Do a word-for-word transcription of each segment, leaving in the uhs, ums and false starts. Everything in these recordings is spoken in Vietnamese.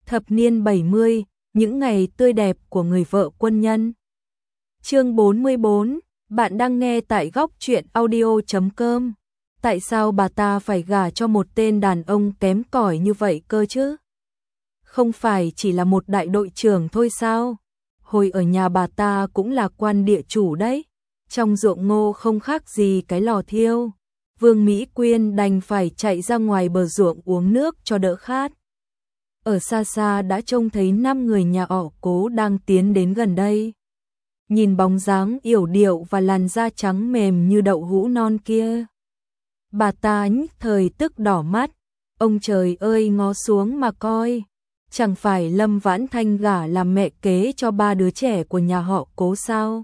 Thập niên bảy mươi, những ngày tươi đẹp của người vợ quân nhân. Chương bốn mươi bốn, bạn đang nghe tại góc truyện audio chấm com. Tại sao bà ta phải gả cho một tên đàn ông kém cỏi như vậy cơ chứ? Không phải chỉ là một đại đội trưởng thôi sao? Hồi ở nhà bà ta cũng là quan địa chủ đấy. Trong ruộng ngô không khác gì cái lò thiêu. Vương Mỹ Quyên đành phải chạy ra ngoài bờ ruộng uống nước cho đỡ khát. Ở xa xa đã trông thấy năm người nhà họ Cố đang tiến đến gần đây. Nhìn bóng dáng yểu điệu và làn da trắng mềm như đậu hũ non kia, bà ta nhất thời tức đỏ mắt. Ông trời ơi, ngó xuống mà coi, chẳng phải Lâm Vãn Thanh gả làm mẹ kế cho ba đứa trẻ của nhà họ Cố sao?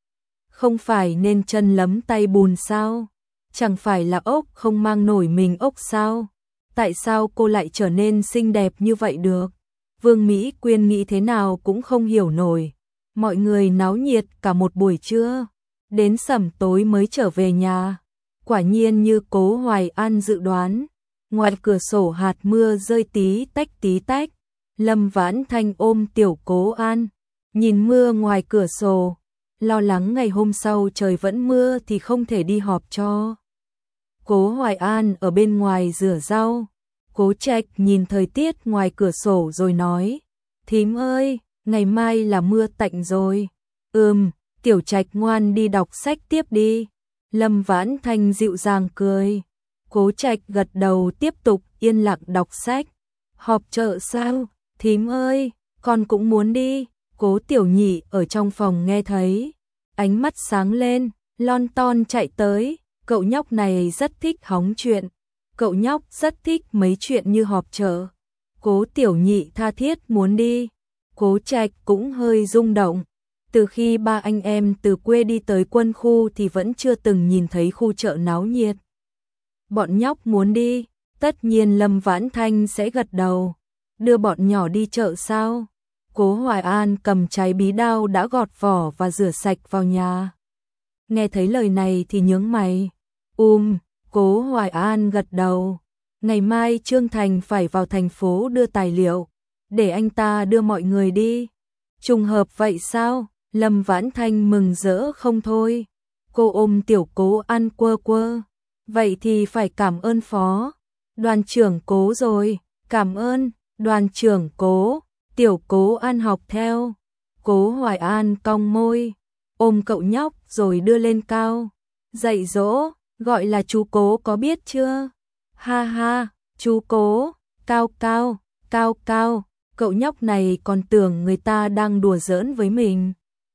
Không phải nên chân lấm tay bùn sao? Chẳng phải là ốc không mang nổi mình ốc sao? Tại sao cô lại trở nên xinh đẹp như vậy được? Vương Mỹ Quyên nghĩ thế nào cũng không hiểu nổi. Mọi người náo nhiệt cả một buổi trưa, đến sẩm tối mới trở về nhà. Quả nhiên như Cố Hoài An dự đoán, ngoài cửa sổ hạt mưa rơi tí tách tí tách. Lâm Vãn Thanh ôm tiểu Cố An, nhìn mưa ngoài cửa sổ, lo lắng ngày hôm sau trời vẫn mưa thì không thể đi họp cho. Cố Hoài An ở bên ngoài rửa rau. Cố Trạch nhìn thời tiết ngoài cửa sổ rồi nói: "Thím ơi, ngày mai là mưa tạnh rồi." "Ừm, Tiểu Trạch ngoan đi đọc sách tiếp đi." Lâm Vãn Thanh dịu dàng cười. Cố Trạch gật đầu tiếp tục yên lặng đọc sách. "Họp chợ sao? Thím ơi, con cũng muốn đi." Cố Tiểu Nhị ở trong phòng nghe thấy, ánh mắt sáng lên, lon ton chạy tới. Cậu nhóc này rất thích hóng chuyện. Cậu nhóc rất thích mấy chuyện như họp chợ. Cố Tiểu Nhị tha thiết muốn đi. Cố Trạch cũng hơi rung động. Từ khi ba anh em từ quê đi tới quân khu thì vẫn chưa từng nhìn thấy khu chợ náo nhiệt. Bọn nhóc muốn đi, tất nhiên Lâm Vãn Thanh sẽ gật đầu. Đưa bọn nhỏ đi chợ sao? Cố Hoài An cầm trái bí đao đã gọt vỏ và rửa sạch vào nhà. Nghe thấy lời này thì nhướng mày. Um, Cố Hoài An gật đầu. Ngày mai Trương Thành phải vào thành phố đưa tài liệu, để anh ta đưa mọi người đi. Trùng hợp vậy sao? Lâm Vãn Thanh mừng rỡ không thôi. Cô ôm tiểu Cố An quơ quơ. Vậy thì phải cảm ơn phó đoàn trưởng Cố rồi. Cảm ơn, đoàn trưởng Cố. Tiểu Cố An học theo. Cố Hoài An cong môi, ôm cậu nhóc rồi đưa lên cao. Dạy dỗ, gọi là chú Cố có biết chưa? Ha ha, chú Cố, cao cao, cao cao. Cậu nhóc này còn tưởng người ta đang đùa giỡn với mình.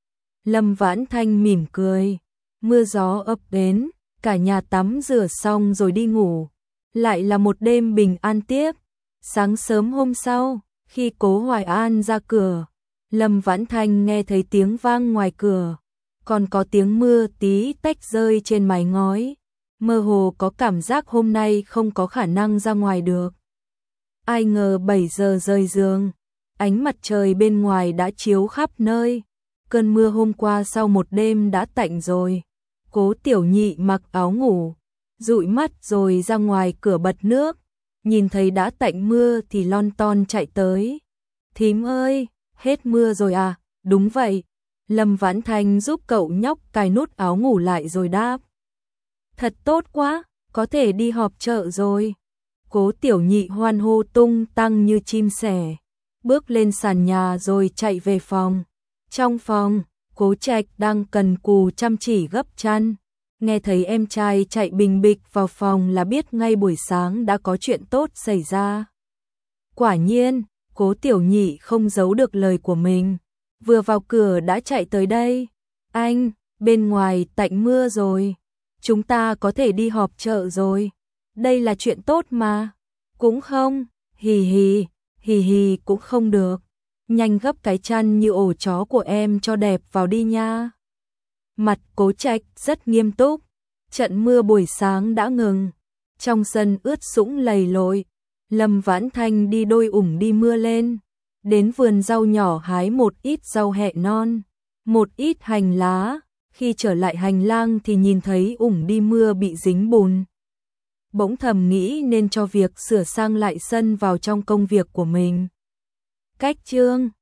Lâm Vãn Thanh mỉm cười. Mưa gió ập đến, cả nhà tắm rửa xong rồi đi ngủ. Lại là một đêm bình an tiếp. Sáng sớm hôm sau, khi Cố Hoài An ra cửa, Lâm Vãn Thanh nghe thấy tiếng vang ngoài cửa, còn có tiếng mưa tí tách rơi trên mái ngói. Mơ hồ có cảm giác hôm nay không có khả năng ra ngoài được. Ai ngờ bảy giờ rời giường, ánh mặt trời bên ngoài đã chiếu khắp nơi. Cơn mưa hôm qua sau một đêm đã tạnh rồi. Cố Tiểu Nhị mặc áo ngủ, dụi mắt rồi ra ngoài cửa bật nước. Nhìn thấy đã tạnh mưa thì lon ton chạy tới. "Thím ơi, hết mưa rồi à?" "Đúng vậy." Lâm Vãn Thanh giúp cậu nhóc cài nút áo ngủ lại rồi đáp. "Thật tốt quá, có thể đi họp chợ rồi." Cố Tiểu Nhị hoan hô tung tăng như chim sẻ, bước lên sàn nhà rồi chạy về phòng. Trong phòng, Cố Trạch đang cần cù chăm chỉ gấp chăn. Nghe thấy em trai chạy bình bịch vào phòng là biết ngay buổi sáng đã có chuyện tốt xảy ra. Quả nhiên, Cố Tiểu Nhị không giấu được lời của mình. Vừa vào cửa đã chạy tới đây. "Anh, bên ngoài tạnh mưa rồi. Chúng ta có thể đi họp chợ rồi. Đây là chuyện tốt mà." "Cũng không, hì hì, hì hì cũng không được. Nhanh gấp cái chăn như ổ chó của em cho đẹp vào đi nha." Mặt Cố Trạch rất nghiêm túc. Trận mưa buổi sáng đã ngừng. Trong sân ướt sũng lầy lội. Lâm Vãn Thanh đi đôi ủng đi mưa lên. Đến vườn rau nhỏ hái một ít rau hẹ non, một ít hành lá. Khi trở lại hành lang thì nhìn thấy ủng đi mưa bị dính bùn. Bỗng thầm nghĩ nên cho việc sửa sang lại sân vào trong công việc của mình. Cách chương